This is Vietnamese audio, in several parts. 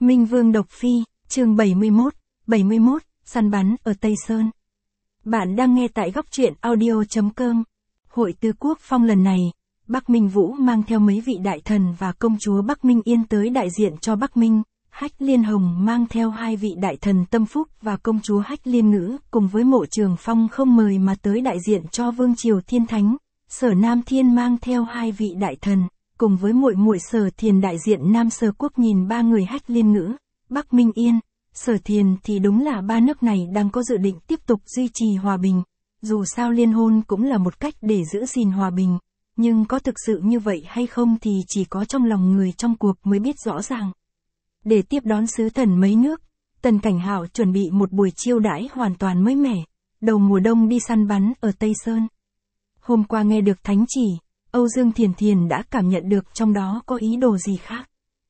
Minh Vương Độc Phi, chương 71, săn bắn ở Tây Sơn. Bạn đang nghe tại góc truyện audio.com. Hội Tứ Quốc Phong lần này, Bắc Minh Vũ mang theo mấy vị đại thần và công chúa Bắc Minh Yên tới đại diện cho Bắc Minh. Hách Liên Hồng mang theo hai vị đại thần Tâm Phúc và công chúa Hách Liên Ngữ cùng với Mộ Trường Phong không mời mà tới đại diện cho Vương Triều Thiên Thánh. Sở Nam Thiên mang theo hai vị đại thần, cùng với muội muội Sở Thiền đại diện Nam Sở Quốc nhìn ba người Hách Liên Ngữ, Bắc Minh Yên, Sở Thiền thì đúng là ba nước này đang có dự định tiếp tục duy trì hòa bình. Dù sao liên hôn cũng là một cách để giữ gìn hòa bình, nhưng có thực sự như vậy hay không thì chỉ có trong lòng người trong cuộc mới biết rõ ràng. Để tiếp đón sứ thần mấy nước, Tần Cảnh Hạo chuẩn bị một buổi chiêu đãi hoàn toàn mới mẻ, đầu mùa đông đi săn bắn ở Tây Sơn. Hôm qua nghe được thánh chỉ, Âu Dương Thiền đã cảm nhận được trong đó có ý đồ gì khác.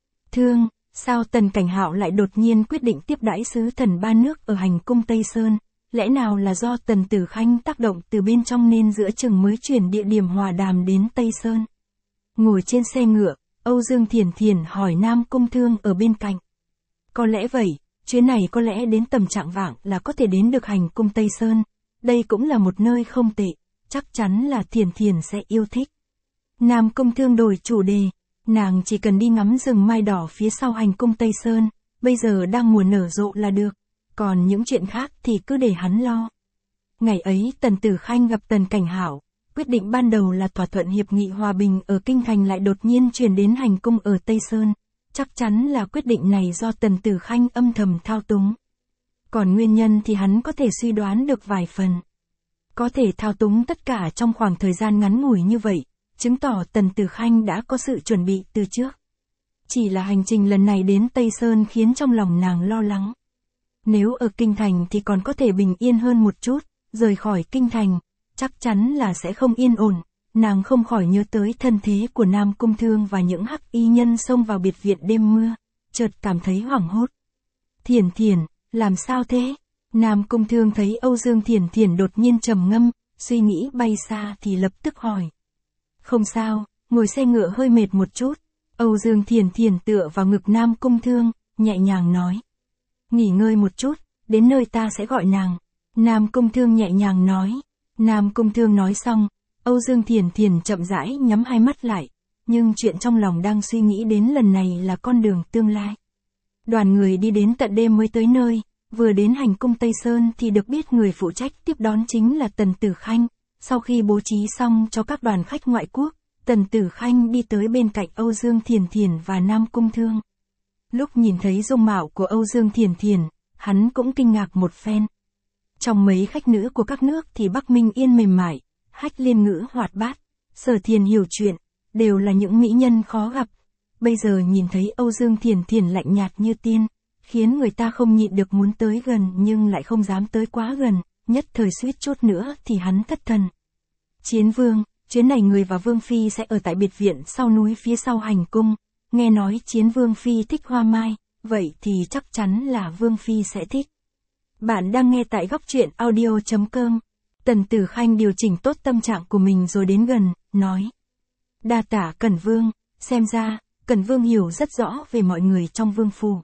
Sao Tần Cảnh Hạo lại đột nhiên quyết định tiếp đãi sứ thần ba nước ở hành cung Tây Sơn? Lẽ nào là do Tần Tử Khanh tác động từ bên trong nên giữa chừng mới chuyển địa điểm hòa đàm đến Tây Sơn? Ngồi trên xe ngựa, Âu Dương Thiền hỏi Nam Cung Thương ở bên cạnh. Có lẽ vậy, chuyến này có lẽ đến tầm trạng vạng là có thể đến được hành cung Tây Sơn. Đây cũng là một nơi không tệ, chắc chắn là Thiền sẽ yêu thích. Nam Cung Thương đổi chủ đề, nàng chỉ cần đi ngắm rừng mai đỏ phía sau hành cung Tây Sơn, bây giờ đang mùa nở rộ là được, còn những chuyện khác thì cứ để hắn lo. Ngày ấy Tần Tử Khanh gặp Tần Cảnh Hạo, quyết định ban đầu là thỏa thuận hiệp nghị hòa bình ở Kinh Thành lại đột nhiên chuyển đến hành cung ở Tây Sơn, chắc chắn là quyết định này do Tần Tử Khanh âm thầm thao túng. Còn nguyên nhân thì hắn có thể suy đoán được vài phần. Có thể thao túng tất cả trong khoảng thời gian ngắn ngủi như vậy, chứng tỏ Tần Tử Khanh đã có sự chuẩn bị từ trước. Chỉ là hành trình lần này đến Tây Sơn khiến trong lòng nàng lo lắng. Nếu ở Kinh Thành thì còn có thể bình yên hơn một chút, rời khỏi Kinh Thành, chắc chắn là sẽ không yên ổn. Nàng không khỏi nhớ tới thân thế của Nam Cung Thương và những hắc y nhân xông vào biệt viện đêm mưa, chợt cảm thấy hoảng hốt. Thiền, làm sao thế? Nam Cung Thương thấy Âu Dương Thiền đột nhiên trầm ngâm, suy nghĩ bay xa thì lập tức hỏi. Không sao, ngồi xe ngựa hơi mệt một chút. Âu Dương Thiền tựa vào ngực Nam Cung Thương, nhẹ nhàng nói. Nghỉ ngơi một chút, đến nơi ta sẽ gọi nàng. Nam Cung Thương nhẹ nhàng nói. Nam Cung Thương nói xong, Âu Dương Thiền chậm rãi nhắm hai mắt lại, nhưng chuyện trong lòng đang suy nghĩ đến lần này là con đường tương lai. Đoàn người đi đến tận đêm mới tới nơi, vừa đến hành cung Tây Sơn thì được biết người phụ trách tiếp đón chính là Tần Tử Khanh. Sau khi bố trí xong cho các đoàn khách ngoại quốc, Tần Tử Khanh đi tới bên cạnh Âu Dương Thiền và Nam Cung Thương. Lúc nhìn thấy dung mạo của Âu Dương Thiền, hắn cũng kinh ngạc một phen. Trong mấy khách nữ của các nước thì Bắc Minh Yên mềm mại, Hách Liên Ngữ hoạt bát, Sở Thiền hiểu chuyện, đều là những mỹ nhân khó gặp. Bây giờ nhìn thấy Âu Dương Thiền lạnh nhạt như tiên, khiến người ta không nhịn được muốn tới gần nhưng lại không dám tới quá gần, nhất thời suýt chút nữa thì hắn thất thần. Chiến Vương, chuyến này người và Vương Phi sẽ ở tại biệt viện sau núi phía sau hành cung, nghe nói Chiến Vương Phi thích hoa mai, vậy thì chắc chắn là Vương Phi sẽ thích. Bạn đang nghe tại góc truyện audio.com. Tần Tử Khanh điều chỉnh tốt tâm trạng của mình rồi đến gần, nói. Đa tả Cẩn Vương, xem ra, Cẩn Vương hiểu rất rõ về mọi người trong vương phủ.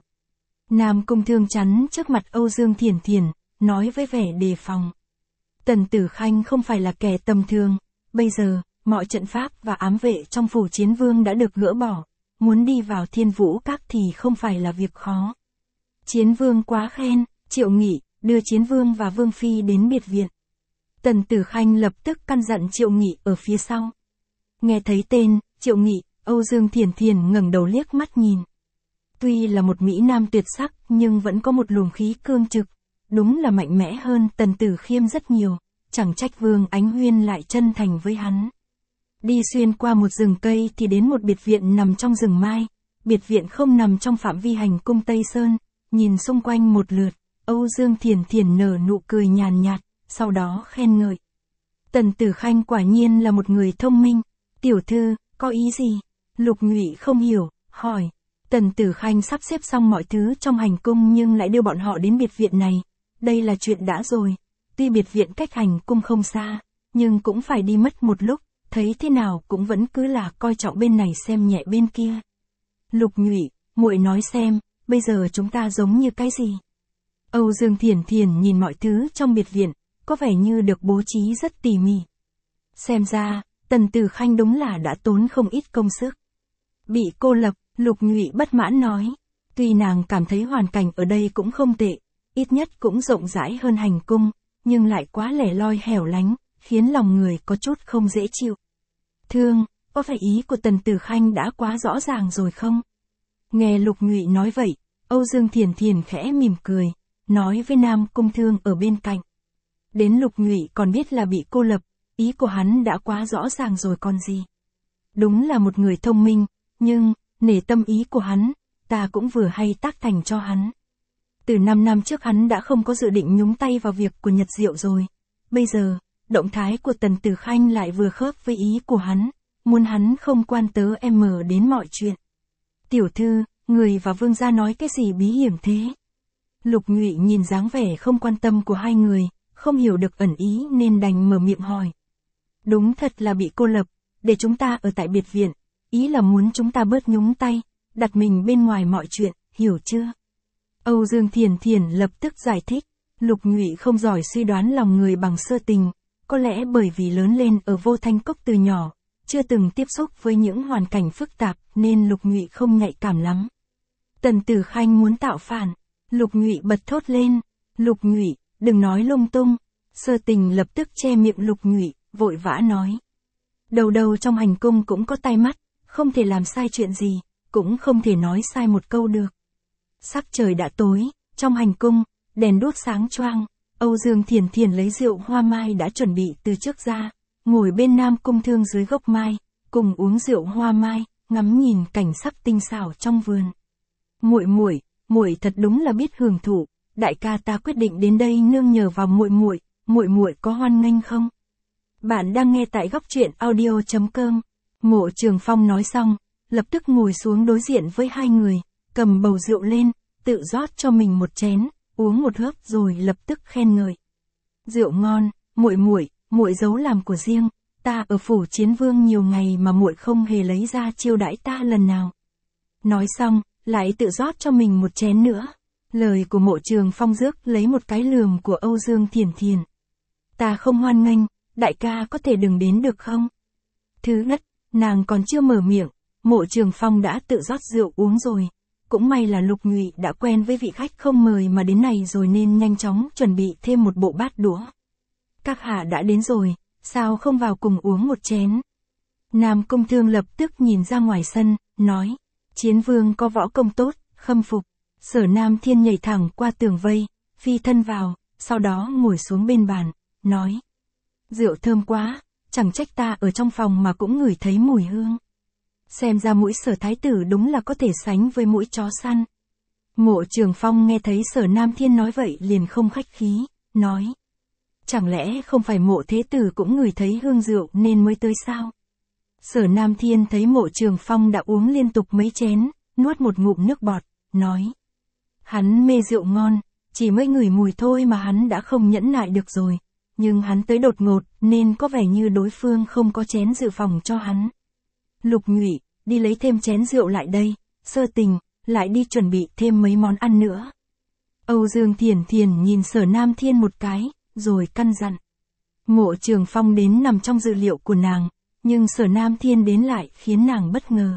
Nam Cung Thương chắn trước mặt Âu Dương Thiền, nói với vẻ đề phòng. Tần Tử Khanh không phải là kẻ tầm thường, bây giờ, mọi trận pháp và ám vệ trong phủ Chiến Vương đã được gỡ bỏ, muốn đi vào Thiên Vũ Các thì không phải là việc khó. Chiến Vương quá khen, Triệu Nghị, đưa Chiến Vương và Vương Phi đến biệt viện. Tần Tử Khanh lập tức căn dặn Triệu Nghị ở phía sau. Nghe thấy tên, Triệu Nghị, Âu Dương Thiền ngẩng đầu liếc mắt nhìn. Tuy là một mỹ nam tuyệt sắc nhưng vẫn có một luồng khí cương trực, đúng là mạnh mẽ hơn Tần Tử Khiêm rất nhiều, chẳng trách Vương Ánh Huyên lại chân thành với hắn. Đi xuyên qua một rừng cây thì đến một biệt viện nằm trong rừng mai, biệt viện không nằm trong phạm vi hành cung Tây Sơn, nhìn xung quanh một lượt, Âu Dương Thiền nở nụ cười nhàn nhạt, sau đó khen ngợi. Tần Tử Khanh quả nhiên là một người thông minh. Tiểu thư, có ý gì? Lục Nhụy không hiểu, hỏi. Tần Tử Khanh sắp xếp xong mọi thứ trong hành cung nhưng lại đưa bọn họ đến biệt viện này. Đây là chuyện đã rồi. Tuy biệt viện cách hành cung không xa, nhưng cũng phải đi mất một lúc, thấy thế nào cũng vẫn cứ là coi trọng bên này xem nhẹ bên kia. Lục Nhụy, muội nói xem, bây giờ chúng ta giống như cái gì? Âu Dương Thiển Thiển nhìn mọi thứ trong biệt viện, có vẻ như được bố trí rất tỉ mỉ. Xem ra, Tần Tử Khanh đúng là đã tốn không ít công sức. Bị cô lập, Lục Nhụy bất mãn nói. Tuy nàng cảm thấy hoàn cảnh ở đây cũng không tệ, ít nhất cũng rộng rãi hơn hành cung, nhưng lại quá lẻ loi hẻo lánh, khiến lòng người có chút không dễ chịu. Thương, có phải ý của Tần Tử Khanh đã quá rõ ràng rồi không? Nghe Lục Nhụy nói vậy, Âu Dương Thiển Thiển khẽ mỉm cười, nói với Nam Cung Thương ở bên cạnh. Đến Lục Nhụy còn biết là bị cô lập, ý của hắn đã quá rõ ràng rồi còn gì. Đúng là một người thông minh, nhưng, nể tâm ý của hắn, ta cũng vừa hay tác thành cho hắn. Từ 5 năm trước hắn đã không có dự định nhúng tay vào việc của Nhật Diệu rồi. Bây giờ, động thái của Tần Tử Khanh lại vừa khớp với ý của hắn, muốn hắn không quan tớ đến mọi chuyện. Tiểu thư, người và vương gia nói cái gì bí hiểm thế? Lục Nhụy nhìn dáng vẻ không quan tâm của hai người, không hiểu được ẩn ý nên đành mở miệng hỏi. Đúng thật là bị cô lập, để chúng ta ở tại biệt viện, ý là muốn chúng ta bớt nhúng tay, đặt mình bên ngoài mọi chuyện, hiểu chưa? Âu Dương Thiển Thiển lập tức giải thích, Lục Nhụy không giỏi suy đoán lòng người bằng sơ tình, có lẽ bởi vì lớn lên ở Vô Thanh Cốc từ nhỏ, chưa từng tiếp xúc với những hoàn cảnh phức tạp nên Lục Nhụy không nhạy cảm lắm. Tần Tử Khanh muốn tạo phản, Lục Nhụy bật thốt lên, Lục Nhụy, đừng nói lung tung. Sơ tình lập tức che miệng Lục Nhụy, vội vã nói. Đầu đầu trong hành cung cũng có tai mắt, không thể làm sai chuyện gì, cũng không thể nói sai một câu được. Sắc trời đã tối, trong hành cung, đèn đuốc sáng choang, Âu Dương Thiển Thiển lấy rượu hoa mai đã chuẩn bị từ trước ra, ngồi bên Nam Cung Thương dưới gốc mai, cùng uống rượu hoa mai, ngắm nhìn cảnh sắc tinh xảo trong vườn. Muội thật đúng là biết hưởng thụ, đại ca ta quyết định đến đây nương nhờ vào muội có hoan nghênh không? Bạn đang nghe tại góc truyện audio.com. Mộ Trường Phong nói xong, lập tức ngồi xuống đối diện với hai người, cầm bầu rượu lên, tự rót cho mình một chén, uống một hớp rồi lập tức khen ngợi. Rượu ngon, muội giấu làm của riêng, ta ở phủ Chiến Vương nhiều ngày mà muội không hề lấy ra chiêu đãi ta lần nào. Nói xong, lại tự rót cho mình một chén nữa. Lời của Mộ Trường Phong rước lấy một cái lườm của Âu Dương Thiển Thiển. Ta không hoan nghênh, đại ca có thể đừng đến được không? Thứ nhất, nàng còn chưa mở miệng, Mộ Trường Phong đã tự rót rượu uống rồi. Cũng may là Lục Nhụy đã quen với vị khách không mời mà đến này rồi nên nhanh chóng chuẩn bị thêm một bộ bát đũa. Các hạ đã đến rồi, sao không vào cùng uống một chén? Nam Cung Thương lập tức nhìn ra ngoài sân, nói, Chiến Vương có võ công tốt, khâm phục. Sở Nam Thiên nhảy thẳng qua tường vây, phi thân vào, sau đó ngồi xuống bên bàn, nói, rượu thơm quá, chẳng trách ta ở trong phòng mà cũng ngửi thấy mùi hương. Xem ra mũi Sở thái tử đúng là có thể sánh với mũi chó săn. Mộ Trường Phong nghe thấy Sở Nam Thiên nói vậy liền không khách khí, nói, chẳng lẽ không phải Mộ thế tử cũng ngửi thấy hương rượu nên mới tới sao? Sở Nam Thiên thấy Mộ Trường Phong đã uống liên tục mấy chén, nuốt một ngụm nước bọt, nói, hắn mê rượu ngon, chỉ mới ngửi mùi thôi mà hắn đã không nhẫn nại được rồi, nhưng hắn tới đột ngột nên có vẻ như đối phương không có chén dự phòng cho hắn. Lục Nhụy, đi lấy thêm chén rượu lại đây, Sơ Tình, lại đi chuẩn bị thêm mấy món ăn nữa. Âu Dương Thiển Thiển nhìn Sở Nam Thiên một cái, rồi căn dặn. Mộ Trường Phong đến nằm trong dự liệu của nàng, nhưng Sở Nam Thiên đến lại khiến nàng bất ngờ.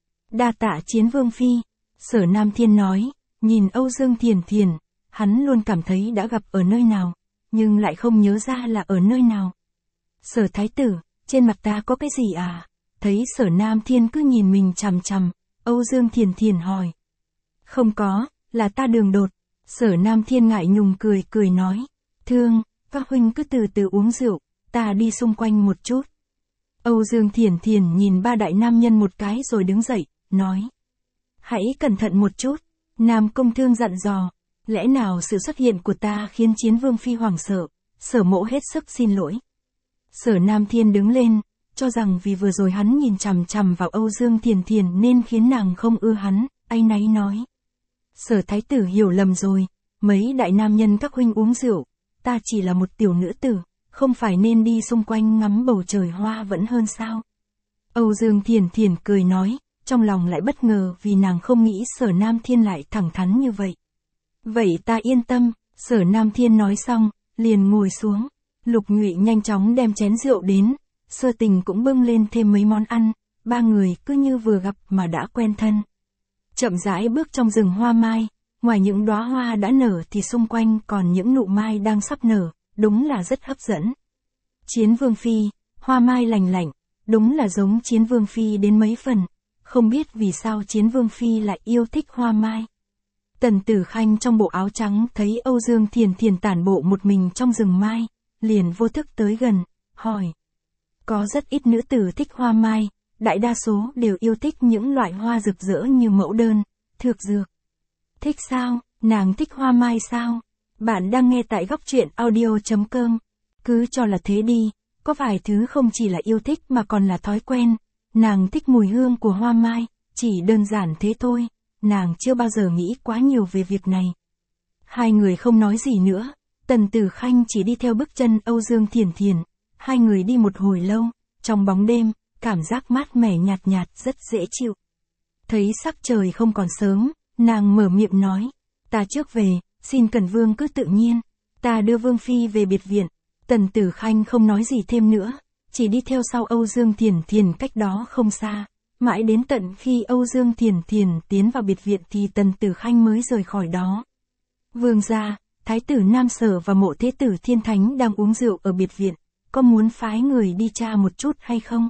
Đa tạ Chiến Vương phi, Sở Nam Thiên nói, nhìn Âu Dương Thiển Thiển, hắn luôn cảm thấy đã gặp ở nơi nào, nhưng lại không nhớ ra là ở nơi nào. Sở thái tử, trên mặt ta có cái gì à? Thấy Sở Nam Thiên cứ nhìn mình chằm chằm, Âu Dương Thiển Thiển hỏi. Không có, là ta đường đột. Sở Nam Thiên ngại nhùng cười nói. Thương, các huynh cứ từ từ uống rượu, ta đi xung quanh một chút. Âu Dương Thiển Thiển nhìn ba đại nam nhân một cái rồi đứng dậy, nói. Hãy cẩn thận một chút. Nam Công Thương dặn dò. Lẽ nào sự xuất hiện của ta khiến Chiến Vương phi hoảng sợ? Sở Mộ hết sức xin lỗi. Sở Nam Thiên đứng lên, cho rằng vì vừa rồi hắn nhìn chằm chằm vào Âu Dương Thiển Thiển nên khiến nàng không ưa hắn, áy náy nói. Sở thái tử hiểu lầm rồi, mấy đại nam nhân các huynh uống rượu, ta chỉ là một tiểu nữ tử, không phải nên đi xung quanh ngắm bầu trời hoa vẫn hơn sao? Âu Dương Thiển Thiển cười nói, trong lòng lại bất ngờ vì nàng không nghĩ Sở Nam Thiên lại thẳng thắn như vậy. Vậy ta yên tâm, Sở Nam Thiên nói xong, liền ngồi xuống. Lục Nhụy nhanh chóng đem chén rượu đến, Sơ Tình cũng bưng lên thêm mấy món ăn, ba người cứ như vừa gặp mà đã quen thân. Chậm rãi bước trong rừng hoa mai, ngoài những đóa hoa đã nở thì xung quanh còn những nụ mai đang sắp nở, đúng là rất hấp dẫn. Chiến Vương Phi, hoa mai lành lạnh, đúng là giống Chiến Vương Phi đến mấy phần, không biết vì sao Chiến Vương Phi lại yêu thích hoa mai. Tần Tử Khanh trong bộ áo trắng thấy Âu Dương Thiền Thiền tản bộ một mình trong rừng mai, liền vô thức tới gần, hỏi. Có rất ít nữ tử thích hoa mai, đại đa số đều yêu thích những loại hoa rực rỡ như mẫu đơn, thược dược. Thích sao, nàng thích hoa mai sao? Bạn đang nghe tại góc truyện audio.com. Cứ cho là thế đi, có vài thứ không chỉ là yêu thích mà còn là thói quen. Nàng thích mùi hương của hoa mai, chỉ đơn giản thế thôi, nàng chưa bao giờ nghĩ quá nhiều về việc này. Hai người không nói gì nữa, Tần Tử Khanh chỉ đi theo bước chân Âu Dương Thiền Thiền. Hai người đi một hồi lâu, trong bóng đêm, cảm giác mát mẻ nhạt nhạt rất dễ chịu. Thấy sắc trời không còn sớm, nàng mở miệng nói, ta trước về, xin Cẩn Vương cứ tự nhiên, ta đưa Vương Phi về biệt viện. Tần Tử Khanh không nói gì thêm nữa, chỉ đi theo sau Âu Dương Thiền Thiền cách đó không xa, mãi đến tận khi Âu Dương Thiền Thiền tiến vào biệt viện thì Tần Tử Khanh mới rời khỏi đó. Vương gia, Thái tử Nam Sở và Mộ Thế tử Thiên Thánh đang uống rượu ở biệt viện, có muốn phái người đi tra một chút hay không?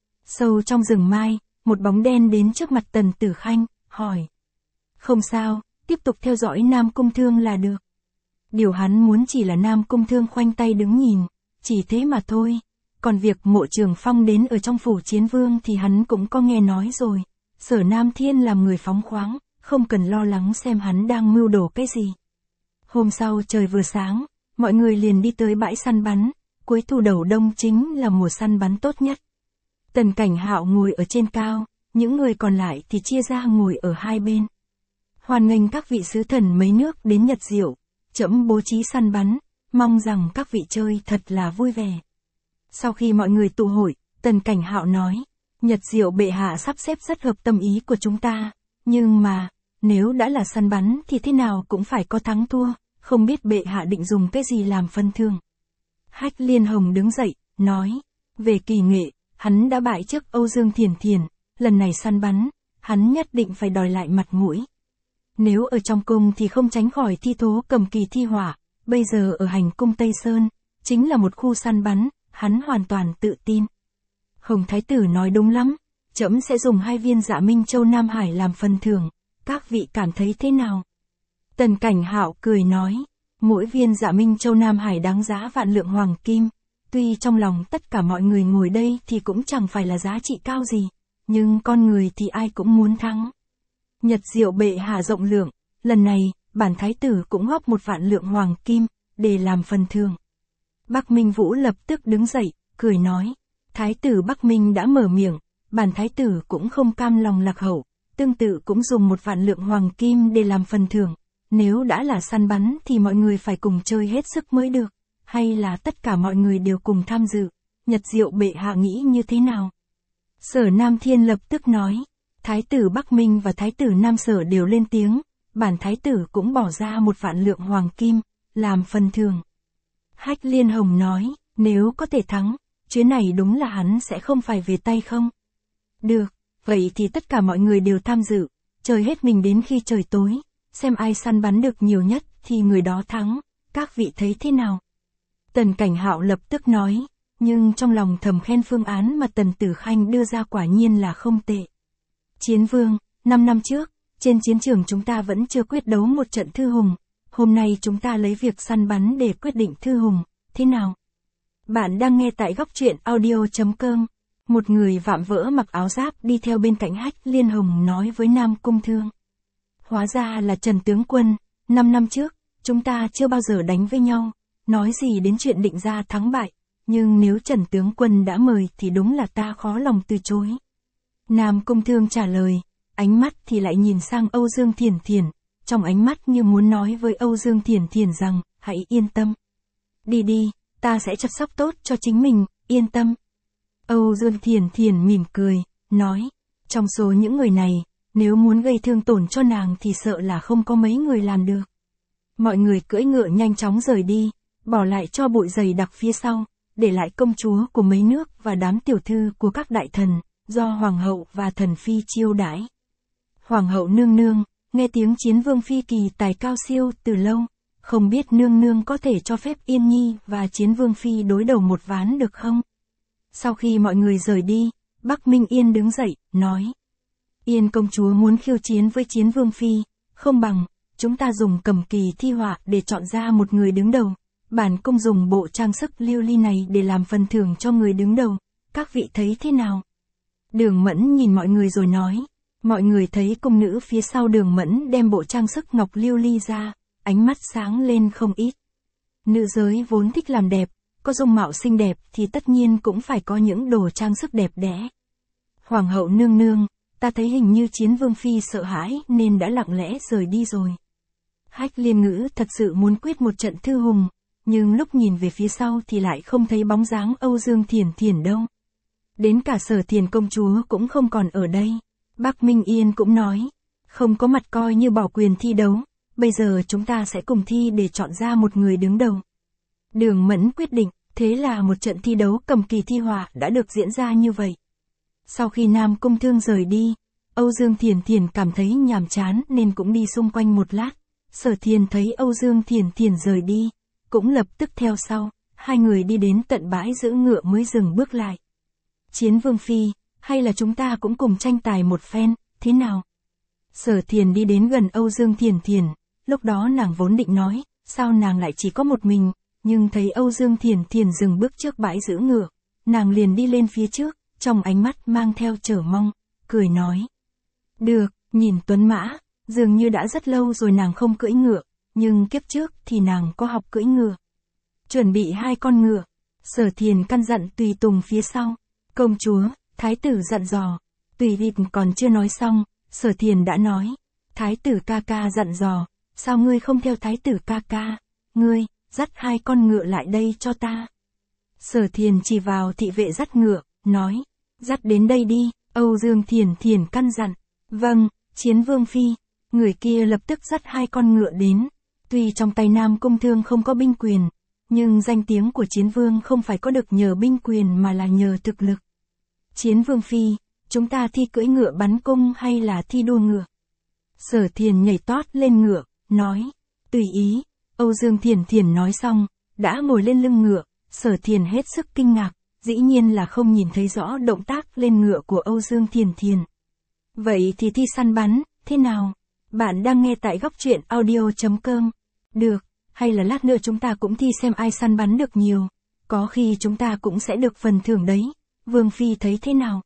Sâu trong rừng mai, một bóng đen đến trước mặt Tần Tử Khanh, hỏi. Không sao, tiếp tục theo dõi Nam Cung Thương là được. Điều hắn muốn chỉ là Nam Cung Thương khoanh tay đứng nhìn, chỉ thế mà thôi. Còn việc Mộ Trường Phong đến ở trong phủ Chiến Vương thì hắn cũng có nghe nói rồi. Sở Nam Thiên làm người phóng khoáng, không cần lo lắng xem hắn đang mưu đồ cái gì. Hôm sau trời vừa sáng, mọi người liền đi tới bãi săn bắn. Cuối thu đầu đông chính là mùa săn bắn tốt nhất. Tần Cảnh Hạo ngồi ở trên cao, những người còn lại thì chia ra ngồi ở hai bên. Hoan nghênh các vị sứ thần mấy nước đến Nhật Diệu, trẫm bố trí săn bắn, mong rằng các vị chơi thật là vui vẻ. Sau khi mọi người tụ hội, Tần Cảnh Hạo nói, Nhật Diệu bệ hạ sắp xếp rất hợp tâm ý của chúng ta, nhưng mà, nếu đã là săn bắn thì thế nào cũng phải có thắng thua, không biết bệ hạ định dùng cái gì làm phân thưởng. Hách Liên Hồng đứng dậy, nói, về kỳ nghệ, hắn đã bại trước Âu Dương Thiền Thiền, lần này săn bắn, hắn nhất định phải đòi lại mặt mũi. Nếu ở trong cung thì không tránh khỏi thi thố cầm kỳ thi hỏa, bây giờ ở hành cung Tây Sơn, chính là một khu săn bắn, hắn hoàn toàn tự tin. Hồng Thái tử nói đúng lắm, trẫm sẽ dùng 2 viên Dạ Minh Châu Nam Hải làm phần thưởng, các vị cảm thấy thế nào? Tần Cảnh Hạo cười nói, mỗi viên Dạ Minh Châu Nam Hải đáng giá vạn lượng hoàng kim, tuy trong lòng tất cả mọi người ngồi đây thì cũng chẳng phải là giá trị cao gì, nhưng con người thì ai cũng muốn thắng. Nhật Diệu bệ hạ rộng lượng, lần này, bản thái tử cũng góp 1 vạn lượng hoàng kim, để làm phần thưởng. Bắc Minh Vũ lập tức đứng dậy, cười nói, thái tử Bắc Minh đã mở miệng, bản thái tử cũng không cam lòng lạc hậu, tương tự cũng dùng 1 vạn lượng hoàng kim để làm phần thưởng. Nếu đã là săn bắn thì mọi người phải cùng chơi hết sức mới được, hay là tất cả mọi người đều cùng tham dự, Nhật Diệu bệ hạ nghĩ như thế nào? Sở Nam Thiên lập tức nói, Thái tử Bắc Minh và Thái tử Nam Sở đều lên tiếng, bản thái tử cũng bỏ ra 1 vạn lượng hoàng kim, làm phần thưởng. Hách Liên Hồng nói, nếu có thể thắng, chuyến này đúng là hắn sẽ không phải về tay không? Được, vậy thì tất cả mọi người đều tham dự, chơi hết mình đến khi trời tối, xem ai săn bắn được nhiều nhất thì người đó thắng, các vị thấy thế nào? Tần Cảnh Hạo lập tức nói, nhưng trong lòng thầm khen phương án mà Tần Tử Khanh đưa ra quả nhiên là không tệ. Chiến Vương, 5 năm trước, trên chiến trường chúng ta vẫn chưa quyết đấu một trận thư hùng, hôm nay chúng ta lấy việc săn bắn để quyết định thư hùng, thế nào? Bạn đang nghe tại góc truyện audio.com. Một người vạm vỡ mặc áo giáp đi theo bên cạnh Hách Liên Hồng nói với Nam Cung Thương. Hóa ra là Trần tướng quân, 5 năm trước, chúng ta chưa bao giờ đánh với nhau, nói gì đến chuyện định ra thắng bại, nhưng nếu Trần tướng quân đã mời thì đúng là ta khó lòng từ chối. Nam Cung Thương trả lời, ánh mắt thì lại nhìn sang Âu Dương Thiền Thiền, trong ánh mắt như muốn nói với Âu Dương Thiền Thiền rằng, hãy yên tâm. Đi đi, ta sẽ chăm sóc tốt cho chính mình, yên tâm. Âu Dương Thiền Thiền mỉm cười, nói, Trong số những người này, nếu muốn gây thương tổn cho nàng thì sợ là không có mấy người làm được. Mọi người cưỡi ngựa nhanh chóng rời đi, bỏ lại cho bụi dày đặc phía sau, để lại công chúa của mấy nước và đám tiểu thư của các đại thần, do hoàng hậu và thần phi chiêu đãi. Hoàng hậu nương nương, nghe tiếng Chiến Vương phi kỳ tài cao siêu từ lâu, không biết nương nương có thể cho phép Yên Nhi và Chiến Vương phi đối đầu một ván được không? Sau khi mọi người rời đi, Bắc Minh Yên đứng dậy, nói. Yên công chúa muốn khiêu chiến với Chiến Vương phi, không bằng, chúng ta dùng cầm kỳ thi họa để chọn ra một người đứng đầu. Bản cung dùng bộ trang sức lưu ly này để làm phần thưởng cho người đứng đầu, các vị thấy thế nào? Đường Mẫn nhìn mọi người rồi nói. Mọi người thấy cung nữ phía sau Đường Mẫn đem bộ trang sức ngọc lưu ly ra, ánh mắt sáng lên không ít. Nữ giới vốn thích làm đẹp, có dung mạo xinh đẹp thì tất nhiên cũng phải có những đồ trang sức đẹp đẽ. Hoàng hậu nương nương, ta thấy hình như Chiến Vương phi sợ hãi nên đã lặng lẽ rời đi rồi. Hách Liên Ngữ thật sự muốn quyết một trận thư hùng, nhưng lúc nhìn về phía sau thì lại không thấy bóng dáng Âu Dương Thiển Thiển đâu. Đến cả Sở Thiền công chúa cũng không còn ở đây. Bắc Minh Yên cũng nói, không có mặt coi như bỏ quyền thi đấu, bây giờ chúng ta sẽ cùng thi để chọn ra một người đứng đầu. Đường Mẫn quyết định, thế là một trận thi đấu cầm kỳ thi họa đã được diễn ra như vậy. Sau khi Nam Cung Thương rời đi, Âu Dương Thiển Thiển cảm thấy nhàm chán nên cũng đi xung quanh một lát. Sở Thiền thấy Âu Dương Thiển Thiển rời đi, cũng lập tức theo sau, hai người đi đến tận bãi giữ ngựa mới dừng bước lại. Chiến Vương phi, hay là chúng ta cũng cùng tranh tài một phen, thế nào? Sở Thiền đi đến gần Âu Dương Thiển Thiển, lúc đó nàng vốn định nói, sao nàng lại chỉ có một mình, nhưng thấy Âu Dương Thiển Thiển dừng bước trước bãi giữ ngựa, nàng liền đi lên phía trước, trong ánh mắt mang theo chờ mong, cười nói. Được, nhìn tuấn mã, dường như đã rất lâu rồi nàng không cưỡi ngựa, nhưng kiếp trước thì nàng có học cưỡi ngựa. Chuẩn bị 2 con ngựa, Sở Thiền căn dặn tùy tùng phía sau. Công chúa, thái tử dặn dò. Tùy vịt còn chưa nói xong, Sở Thiền đã nói. Thái tử ca ca dặn dò, sao ngươi không theo thái tử ca ca? Ngươi, dắt 2 con ngựa lại đây cho ta. Sở Thiền chỉ vào thị vệ dắt ngựa, nói. Dắt đến đây đi, Âu Dương Thiển Thiển căn dặn. Vâng, Chiến Vương phi. Người kia lập tức dắt 2 con ngựa đến. Tuy trong tay Nam Cung Thương không có binh quyền, nhưng danh tiếng của Chiến Vương không phải có được nhờ binh quyền mà là nhờ thực lực. Chiến Vương phi, chúng ta thi cưỡi ngựa bắn cung hay là thi đua ngựa? Sở Thiền nhảy tót lên ngựa, nói. Tùy ý. Âu Dương Thiển Thiển nói xong, đã ngồi lên lưng ngựa. Sở Thiền hết sức kinh ngạc, dĩ nhiên là không nhìn thấy rõ động tác lên ngựa của Âu Dương Thiển Thiển. Vậy thì thi săn bắn, thế nào? Bạn đang nghe tại góc truyện audio.com. Được, hay là lát nữa chúng ta cũng thi xem ai săn bắn được nhiều. Có khi chúng ta cũng sẽ được phần thưởng đấy. Vương phi thấy thế nào?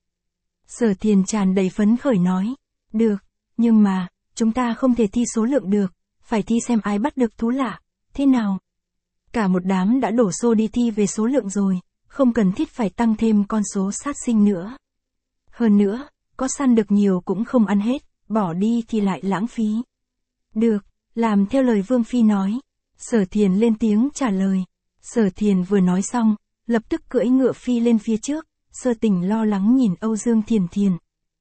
Sở Thiền tràn đầy phấn khởi nói. Được, nhưng mà, chúng ta không thể thi số lượng được, phải thi xem ai bắt được thú lạ. Thế nào? Cả một đám đã đổ xô đi thi về số lượng rồi, không cần thiết phải tăng thêm con số sát sinh nữa. Hơn nữa, có săn được nhiều cũng không ăn hết, bỏ đi thì lại lãng phí. Được, làm theo lời Vương phi nói. Sở Thiền lên tiếng trả lời. Sở Thiền vừa nói xong, lập tức cưỡi ngựa phi lên phía trước. Sơ Tình lo lắng nhìn Âu Dương Thiển Thiển.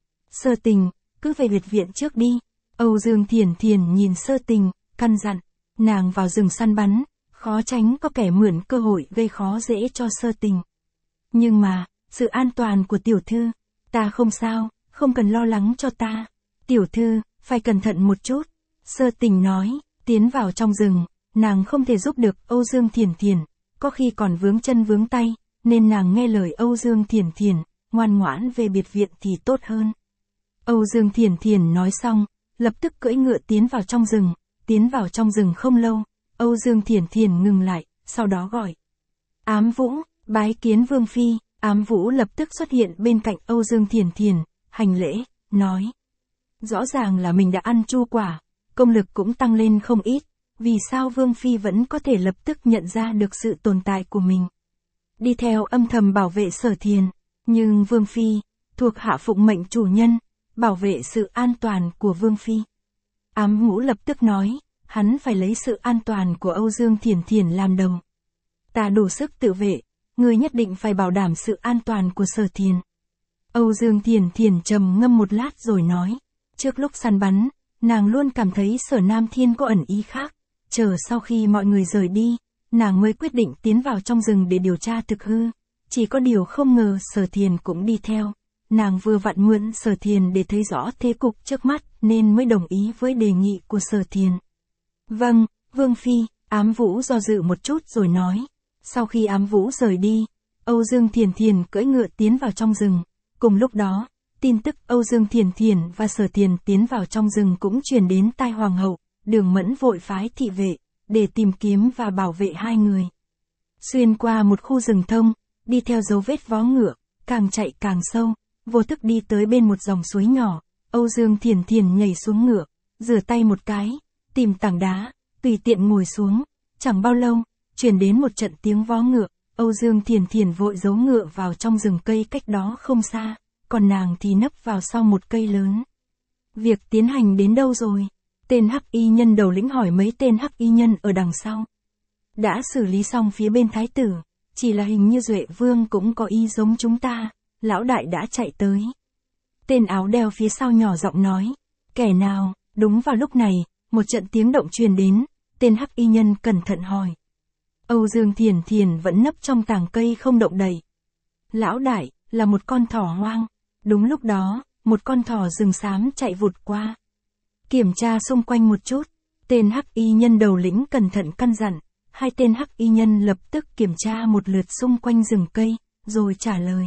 Sơ Tình, cứ về biệt viện trước đi. Âu Dương Thiển Thiển nhìn Sơ Tình, căn dặn. Nàng vào rừng săn bắn, khó tránh có kẻ mượn cơ hội gây khó dễ cho Sơ Tình. Nhưng mà, sự an toàn của tiểu thư, ta không sao, không cần lo lắng cho ta. Tiểu thư, phải cẩn thận một chút. Sơ Tình nói, tiến vào trong rừng, nàng không thể giúp được Âu Dương Thiển Thiển, có khi còn vướng chân vướng tay, nên nàng nghe lời Âu Dương Thiển Thiển, ngoan ngoãn về biệt viện thì tốt hơn. Âu Dương Thiển Thiển nói xong, lập tức cưỡi ngựa tiến vào trong rừng. Tiến vào trong rừng không lâu, Âu Dương Thiển Thiển ngừng lại, sau đó gọi. Ám Vũ, bái kiến Vương phi. Ám Vũ lập tức xuất hiện bên cạnh Âu Dương Thiển Thiển, hành lễ, nói. Rõ ràng là mình đã ăn chu quả, công lực cũng tăng lên không ít, vì sao Vương phi vẫn có thể lập tức nhận ra được sự tồn tại của mình. Đi theo âm thầm bảo vệ Sở Thiền, nhưng Vương phi, thuộc hạ phụng mệnh chủ nhân, bảo vệ sự an toàn của Vương phi. Ám Vũ lập tức nói, hắn phải lấy sự an toàn của Âu Dương Thiển Thiển làm đầu. Ta đủ sức tự vệ, ngươi nhất định phải bảo đảm sự an toàn của Sở Thiền. Âu Dương Thiển Thiển trầm ngâm một lát rồi nói. Trước lúc săn bắn, nàng luôn cảm thấy Sở Nam Thiên có ẩn ý khác. Chờ sau khi mọi người rời đi, nàng mới quyết định tiến vào trong rừng để điều tra thực hư. Chỉ có điều không ngờ Sở Thiền cũng đi theo. Nàng vừa vặn mượn Sở Thiền để thấy rõ thế cục trước mắt nên mới đồng ý với đề nghị của Sở Thiền. Vâng, Vương Phi, Ám Vũ do dự một chút rồi nói. Sau khi Ám Vũ rời đi, Âu Dương Thiển Thiển cưỡi ngựa tiến vào trong rừng. Cùng lúc đó, tin tức Âu Dương Thiển Thiển và Sở Thiền tiến vào trong rừng cũng truyền đến tai Hoàng hậu. Đường Mẫn vội phái thị vệ, để tìm kiếm và bảo vệ hai người. Xuyên qua một khu rừng thông, đi theo dấu vết vó ngựa, càng chạy càng sâu, vô thức đi tới bên một dòng suối nhỏ. Âu Dương Thiển Thiển nhảy xuống ngựa, rửa tay một cái, tìm tảng đá, tùy tiện ngồi xuống. Chẳng bao lâu, truyền đến một trận tiếng vó ngựa. Âu Dương Thiển Thiển vội giấu ngựa vào trong rừng cây cách đó không xa, còn nàng thì nấp vào sau một cây lớn. Việc tiến hành đến đâu rồi? Tên hắc y nhân đầu lĩnh hỏi mấy tên hắc y nhân ở đằng sau. Đã xử lý xong phía bên thái tử, chỉ là hình như Duệ Vương cũng có ý giống chúng ta, lão đại đã chạy tới. Tên áo đeo phía sau nhỏ giọng nói. Kẻ nào? Đúng vào lúc này, một trận tiếng động truyền đến, tên hắc y nhân cẩn thận hỏi. Âu Dương Thiển Thiển vẫn nấp trong tàng cây không động đậy. Lão đại, là một con thỏ hoang. Đúng lúc đó, một con thỏ rừng xám chạy vụt qua. Kiểm tra xung quanh một chút, tên hắc y nhân đầu lĩnh cẩn thận căn dặn. Hai tên hắc y nhân lập tức kiểm tra một lượt xung quanh rừng cây, rồi trả lời.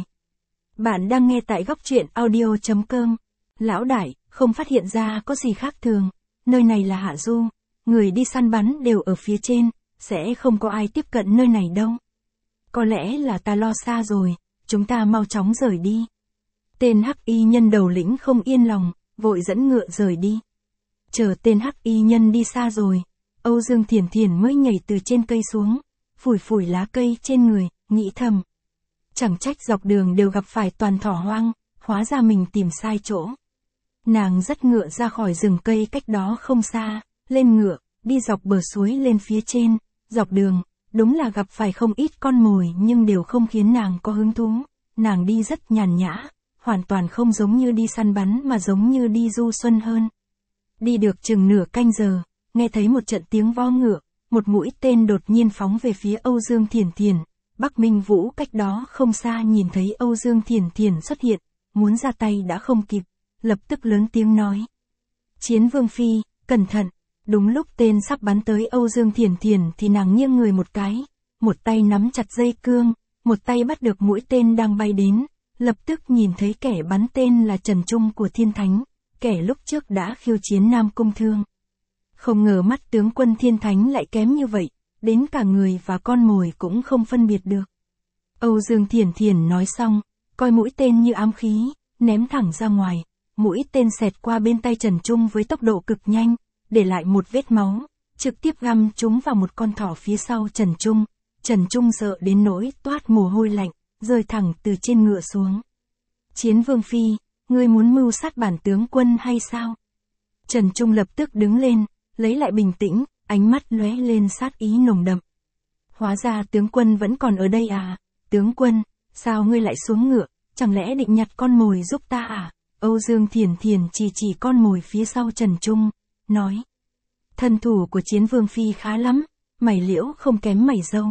Bạn đang nghe tại góc truyện audio.com. Lão đại, không phát hiện ra có gì khác thường. Nơi này là Hạ Du, người đi săn bắn đều ở phía trên, sẽ không có ai tiếp cận nơi này đâu. Có lẽ là ta lo xa rồi, chúng ta mau chóng rời đi. Tên hắc y nhân đầu lĩnh không yên lòng, vội dẫn ngựa rời đi. Chờ tên hắc y nhân đi xa rồi, Âu Dương Thiển Thiển mới nhảy từ trên cây xuống, phủi phủi lá cây trên người, nghĩ thầm. Chẳng trách dọc đường đều gặp phải toàn thỏ hoang, hóa ra mình tìm sai chỗ. Nàng dắt ngựa ra khỏi rừng cây cách đó không xa, lên ngựa, đi dọc bờ suối lên phía trên, dọc đường, đúng là gặp phải không ít con mồi nhưng đều không khiến nàng có hứng thú. Nàng đi rất nhàn nhã, hoàn toàn không giống như đi săn bắn mà giống như đi du xuân hơn. Đi được chừng nửa canh giờ, nghe thấy một trận tiếng vó ngựa, một mũi tên đột nhiên phóng về phía Âu Dương Thiển Thiển. Bắc Minh Vũ cách đó không xa nhìn thấy Âu Dương Thiển Thiển xuất hiện, muốn ra tay đã không kịp, lập tức lớn tiếng nói. Chiến Vương Phi, cẩn thận. Đúng lúc tên sắp bắn tới Âu Dương Thiển Thiển thì nàng nghiêng người một cái, một tay nắm chặt dây cương, một tay bắt được mũi tên đang bay đến, lập tức nhìn thấy kẻ bắn tên là Trần Trung của Thiên Thánh, kẻ lúc trước đã khiêu chiến Nam Cung Thương. Không ngờ mắt tướng quân Thiên Thánh lại kém như vậy, đến cả người và con mồi cũng không phân biệt được. Âu Dương Thiển Thiển nói xong, coi mũi tên như ám khí, ném thẳng ra ngoài, mũi tên xẹt qua bên tay Trần Trung với tốc độ cực nhanh, để lại một vết máu, trực tiếp găm trúng vào một con thỏ phía sau Trần Trung. Trần Trung sợ đến nỗi toát mồ hôi lạnh, rơi thẳng từ trên ngựa xuống. Chiến Vương Phi, ngươi muốn mưu sát bản tướng quân hay sao? Trần Trung lập tức đứng lên, lấy lại bình tĩnh, ánh mắt lóe lên sát ý nồng đậm. Hóa ra tướng quân vẫn còn ở đây à? Tướng quân, sao ngươi lại xuống ngựa, chẳng lẽ định nhặt con mồi giúp ta à? Âu Dương Thiển Thiển chỉ con mồi phía sau Trần Trung, nói. Thân thủ của Chiến Vương Phi khá lắm, mày liễu không kém mày dâu.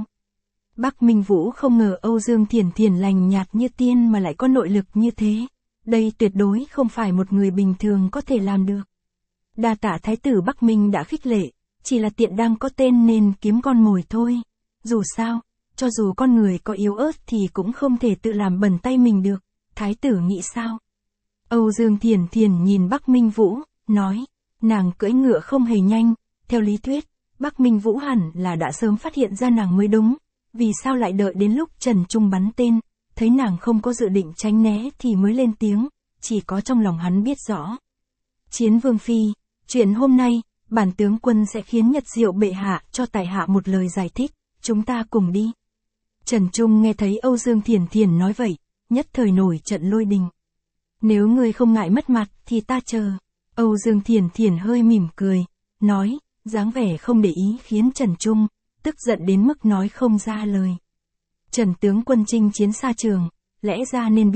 Bắc Minh Vũ không ngờ Âu Dương Thiển Thiển lành nhạt như tiên mà lại có nội lực như thế. Đây tuyệt đối không phải một người bình thường có thể làm được. Đa tạ thái tử Bắc Minh đã khích lệ, chỉ là tiện đang có tên nên kiếm con mồi thôi. Dù sao, cho dù con người có yếu ớt thì cũng không thể tự làm bẩn tay mình được. Thái tử nghĩ sao? Âu Dương Thiển Thiển nhìn Bắc Minh Vũ, nói. Nàng cưỡi ngựa không hề nhanh, theo lý thuyết, Bắc Minh Vũ hẳn là đã sớm phát hiện ra nàng mới đúng. Vì sao lại đợi đến lúc Trần Trung bắn tên, thấy nàng không có dự định tránh né thì mới lên tiếng, chỉ có trong lòng hắn biết rõ. Chiến Vương Phi, chuyện hôm nay, bản tướng quân sẽ khiến Nhật Diệu bệ hạ cho tài hạ một lời giải thích, chúng ta cùng đi. Trần Trung nghe thấy Âu Dương Thiển Thiển nói vậy, nhất thời nổi trận lôi đình. Nếu ngươi không ngại mất mặt thì ta chờ. Âu Dương Thiển Thiển hơi mỉm cười, nói, dáng vẻ không để ý khiến Trần Trung tức giận đến mức nói không ra lời. Trần tướng quân chinh chiến xa trường, lẽ ra nên biết,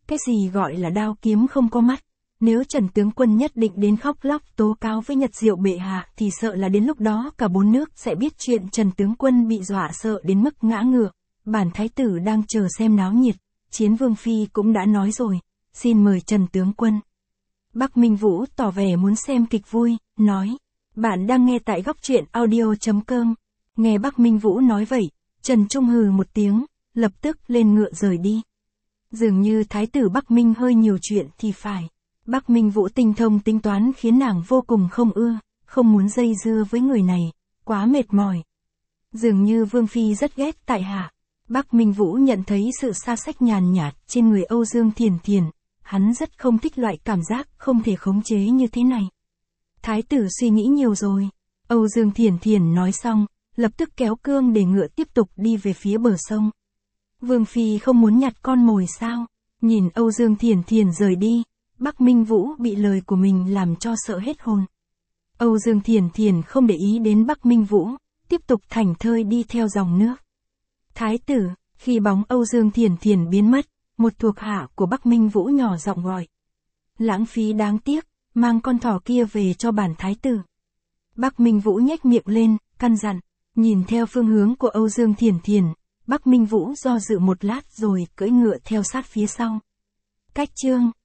Cái gì gọi là đao kiếm không có mắt? Nếu Trần tướng quân nhất định đến khóc lóc tố cáo với Nhật Diệu bệ hạ thì sợ là đến lúc đó cả bốn nước sẽ biết chuyện Trần tướng quân bị dọa sợ đến mức ngã ngựa. Bản thái tử đang chờ xem náo nhiệt, Chiến Vương Phi cũng đã nói rồi, xin mời Trần tướng quân. Bắc Minh Vũ tỏ vẻ muốn xem kịch vui, nói, bạn đang nghe tại góc truyện audio.com. Nghe Bắc Minh Vũ nói vậy, Trần Trung hừ một tiếng, lập tức lên ngựa rời đi. Dường như thái tử Bắc Minh hơi nhiều chuyện thì phải. Bắc Minh Vũ tinh thông tính toán khiến nàng vô cùng không ưa, không muốn dây dưa với người này, quá mệt mỏi. Dường như Vương Phi rất ghét tại hạ. Bắc Minh Vũ nhận thấy sự xa cách nhàn nhạt trên người Âu Dương Thiền Thiền, hắn rất không thích loại cảm giác không thể khống chế như thế này. Thái tử suy nghĩ nhiều rồi. Âu Dương Thiền Thiền nói xong, lập tức kéo cương để ngựa tiếp tục đi về phía bờ sông. Vương Phi không muốn nhặt con mồi sao? Nhìn Âu Dương Thiền Thiền rời đi, Bắc Minh Vũ bị lời của mình làm cho sợ hết hồn. Âu Dương Thiền Thiền không để ý đến Bắc Minh Vũ, tiếp tục thảnh thơi đi theo dòng nước. Thái tử, khi bóng Âu Dương Thiền Thiền biến mất, một thuộc hạ của Bắc Minh Vũ nhỏ giọng gọi. Lãng phí đáng tiếc, mang con thỏ kia về cho bản thái tử. Bắc Minh Vũ nhếch miệng lên, căn dặn, nhìn theo phương hướng của Âu Dương Thiền Thiền, Bắc Minh Vũ do dự một lát rồi cưỡi ngựa theo sát phía sau. Cách chương